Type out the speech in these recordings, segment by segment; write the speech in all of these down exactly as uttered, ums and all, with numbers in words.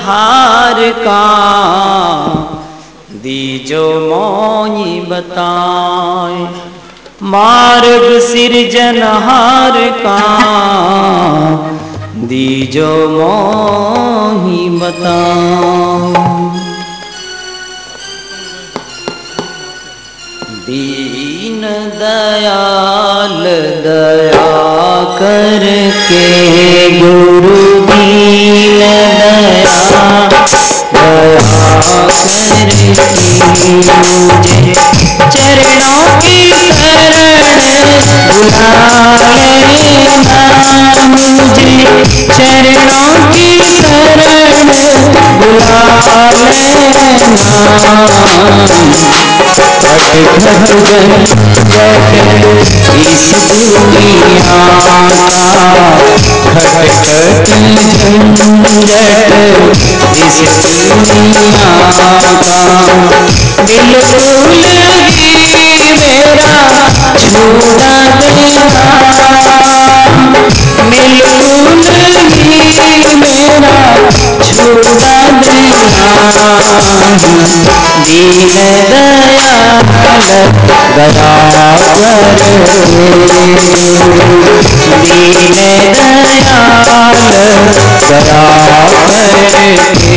हार का दीजो मोई बताए, मार्ग सिरजनहार का दीजो मोही बताए। दीन दयाल दया करके गुरु दीन दया दया करके मुझे चरणों की शरण बुला लेना, मुझे चरणों की शरण बुला लेना। घट घट झंझट इस दुनिया का, घट घट झंझट इस दुनिया का, बिल्कुल ही मेरा छुड़ा देना, बिल्कुल ही मेरा छुड़ा देना। दीन दयाल दया करके, दीन दयाल दया करके।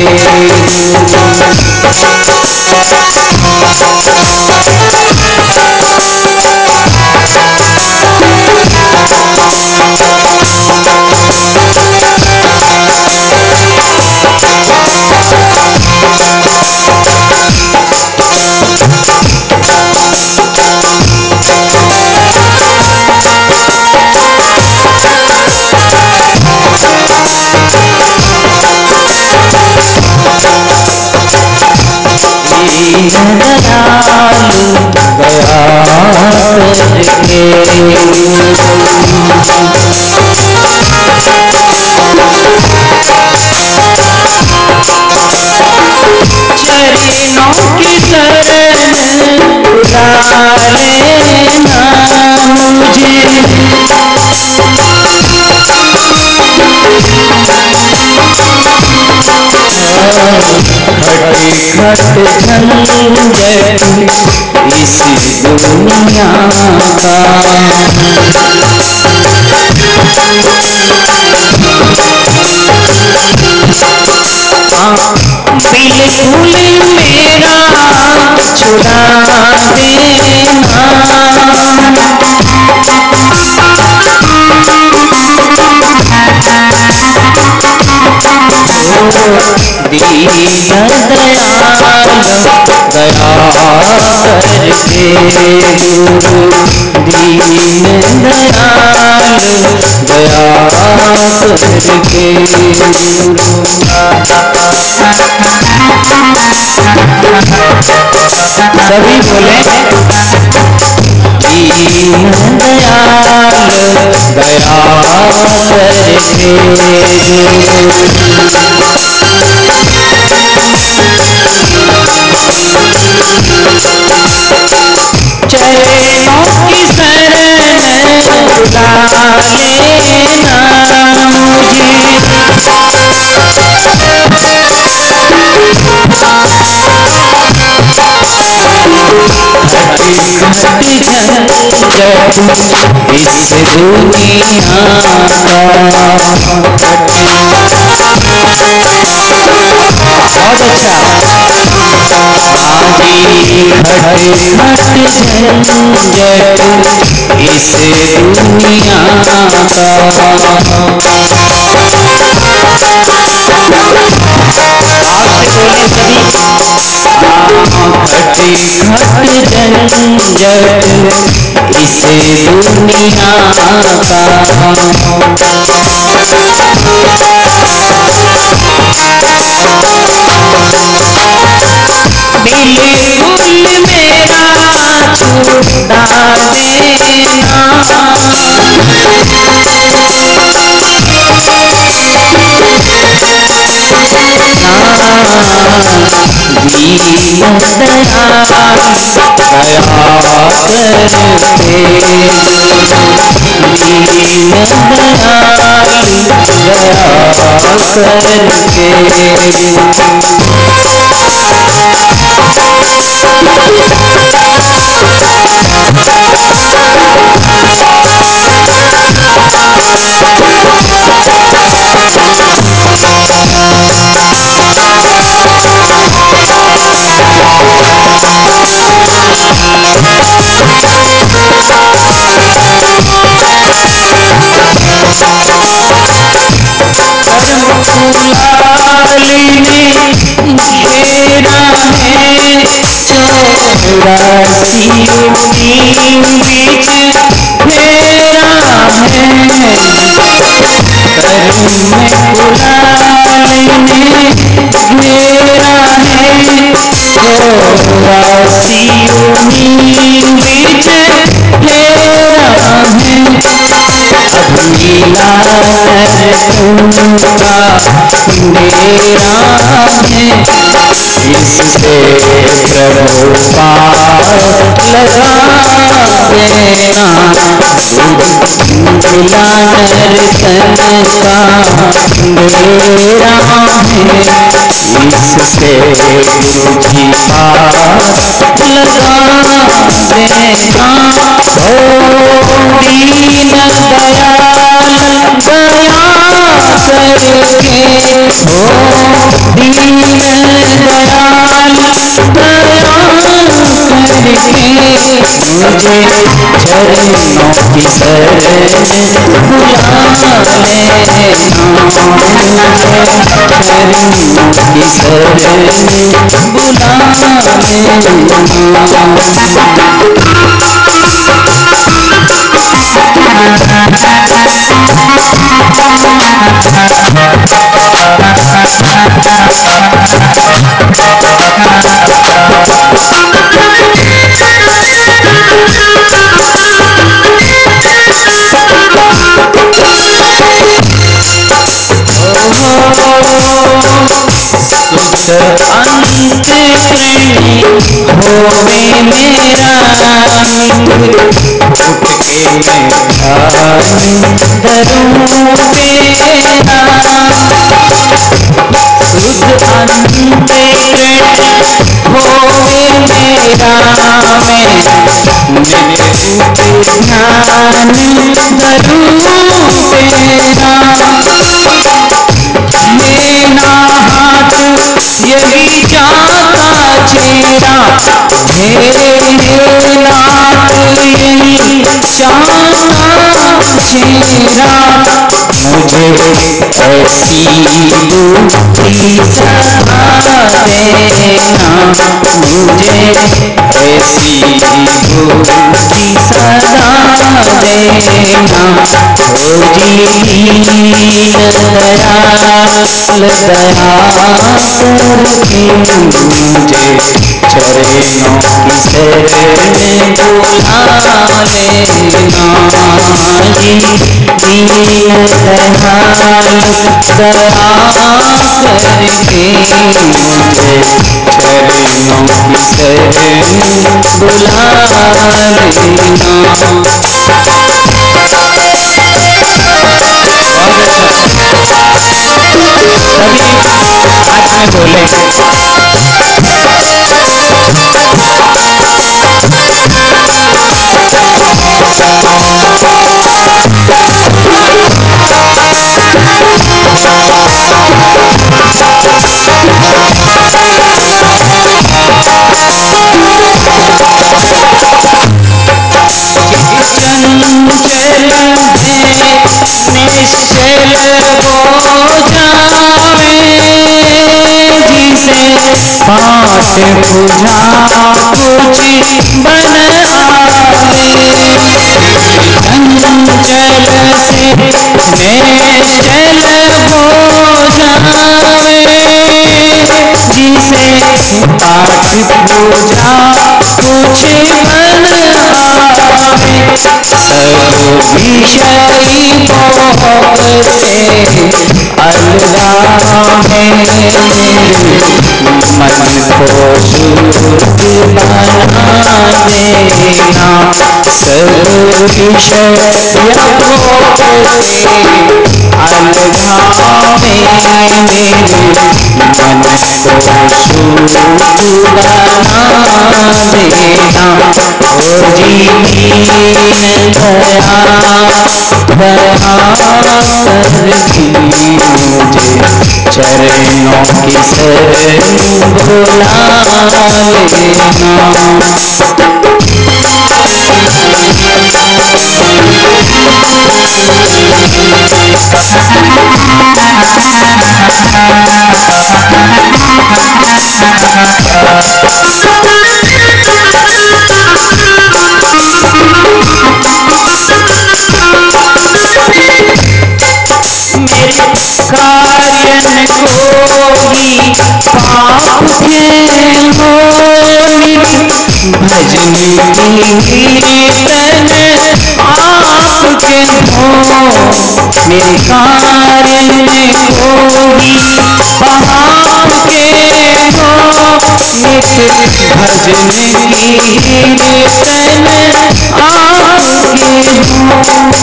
दीन दयालु दया करके, चरणों की शरण बुला लेना, मुझे घट घट झंझट इस दुनिया का, बिल्कुल मेरा छुड़ा देना, दीन दयाल दया करके गुरु, दीन दयाल दया करके गुरु। सभी बोले दीन दयाल दया करके गुरु, चरणों की शरण बुला लेना, मुझे घट घट झंझट इस दुनिया का, बहुत अच्छा। आजी घट घट झंझट इस दुनिया का, आपसे बोले सभी। घट घट झंझट इस दुनिया का, बिल्कुल मेरा छुड़ा देना, दीन दयाल दया करके, दीन दयाल दया करके। कुलाली ने घेरा है चौरासी बीच फेरा है, कर्म में कुलाली ने घेरा है चौरासी बीच फेरा है। अब लीला उनका मेरा है, इससे प्रभु पार लगा देना। लीला नर्तन का मेरा है, इससे गुरु जी पार लगा देना। ओ दीन दयाल दया करके, ओ दीन दयाल दया करके, मुझे चरणों की शरण बुला लेना। मुझे चरणों की शरण बुला सुख अंत प्रेमी होवे मेरा मित्र, उठ के मैं ध्यान धरूं तेरा। सुख अंत प्रेमी होवे मेरा, मैं नित्य ध्यान धरूं तेरा। मेरा हाथ यही चाहता चेरा, मेरे नाथ यही चाहता चेरा। मुझे ऐसी बुद्धि सदा देना, मुझे ऐसी बुद्धि सदा देना। ओ जी दीन दयाल दया करके, मुझे चरणों की शरण बुला लेना। जी दीन दयाल दया करके, मुझे चरणों की शरण बुला लेना। सभी हाथ में बोले, चंचल है निश्चल हो जावे, जिसे पाठ पूजा कुछ बन आवे। चंचल से निश्चल हो जावे, जिसे पाठ पूजा कुछ बन सब विषयी भोग से अलगावे, मन को शुद्ध बना देना। सब विषय भोग से अलगावे, मेरे मन को शुद्ध बना देना। ओ जी दीन दया दया करके मुझे चरणों की शरण बुला लेना। मेरे कार्यन को ही पाप के हो, भजन कीर्तन आपके हो। मेरे कार्यन को ही पाप के हो, नित भजन कीर्तन आपके हो।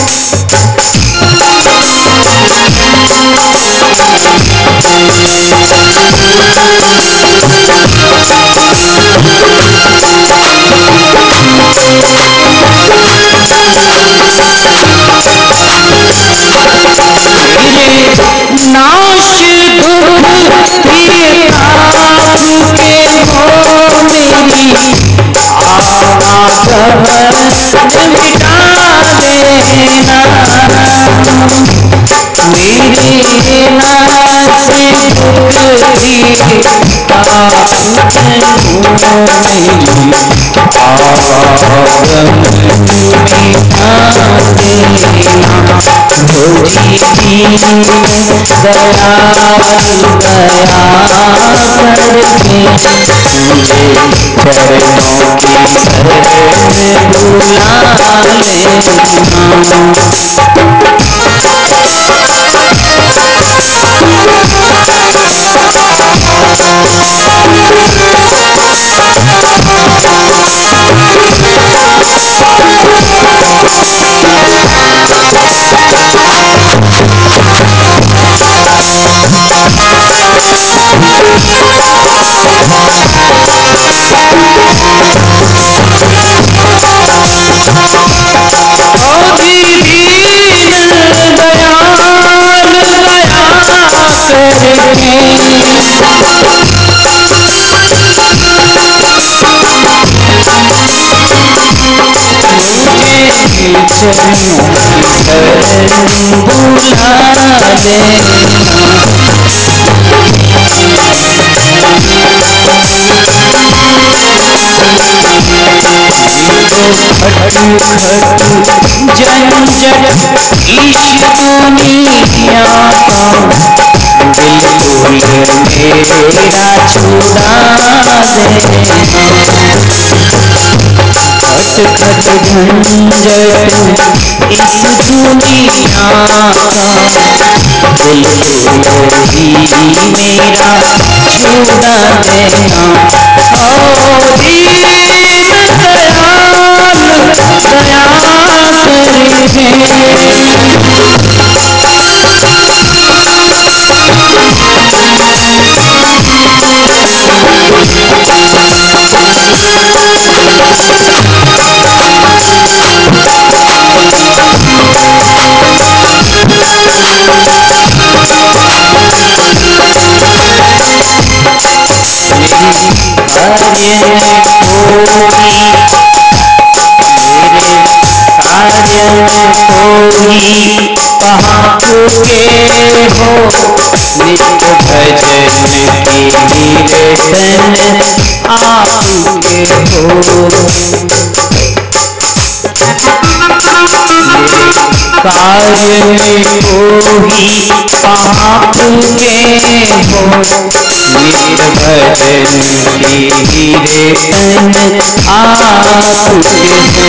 नाश दुख ही आपके हो, मेरी आवागमन मिटा देना। मेरे नाश दुख ही आपके हो, मेरी आवागमन मिटा देना। हो जी दीन दयाल दया करके मुझे चरणों की शरण बुला लेना। चरणों की शरण बुला लेना। खट खट झंझट इस दुनिया का बिल्कुल मेरा छुड़ा देना। खट खट झंझट इस दुनिया का बिल्कुल ही मेरा छुड़ा देना। ओ दीन दयाल दया करके मेरे कार्यन कोई पाप के हो, नित भजन कीर्तन आपके हो। कार्य में कोई पाप के हो, नित भजन कीर्तन आपके हो।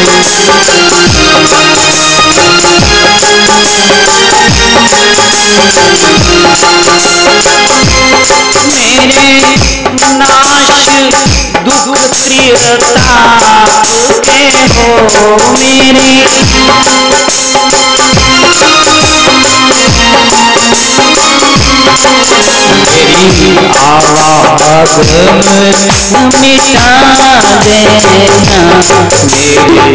मेरे नाश दुख प्रियता के हो, मेरे मेरी आवागमन मिटा देना, मेरी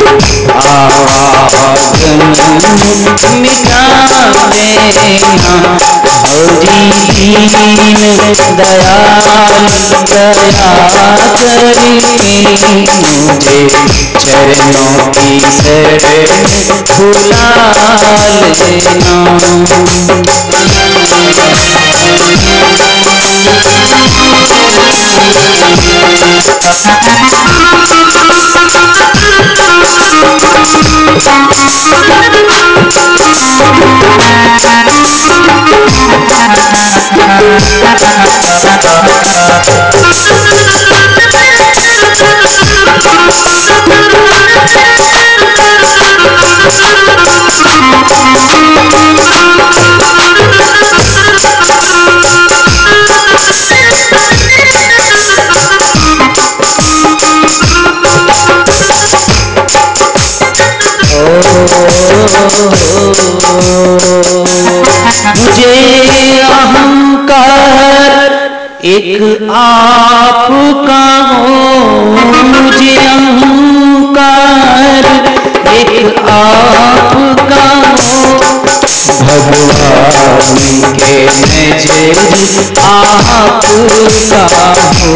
आवागमन मिटा देना। हरि दीन दयाल दया करके मुझे चरणों की शरण बुला लेना। मुझे अहंकार एक आपका हो, मुझे अहंकार एक आपका हो, भगवान के नजर आपका हो।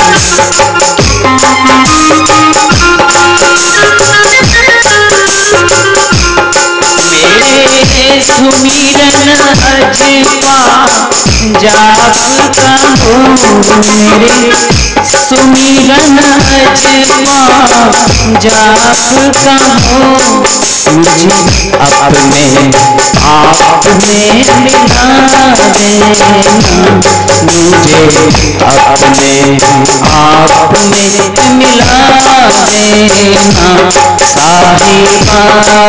मेरे सुमिरन अजपा जाप का हो, मेरे सुमिरन अजपा जाप का हो, मुझे अपने आप में मिला देना, मुझे अपने आप में मिला देना। साहिबा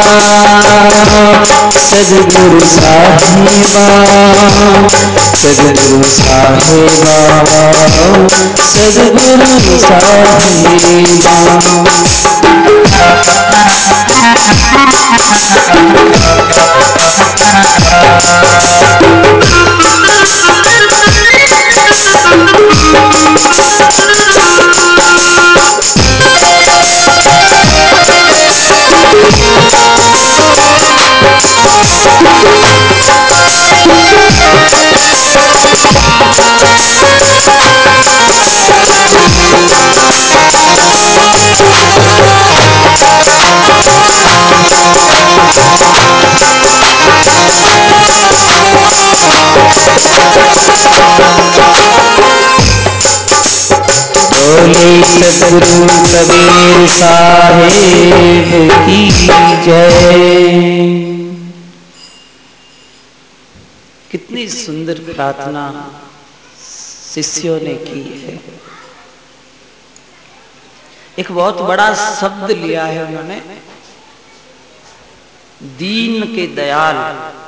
सद्गुरु साहिबा, सद्गुरु साहिबा, सद्गुरु साहिबा। बोले सद्गुरु कबीर साहेब की जय। कितनी सुंदर प्रार्थना शिष्यों ने की है। एक बहुत बड़ा शब्द लिया है उन्होंने, दीन के दयाल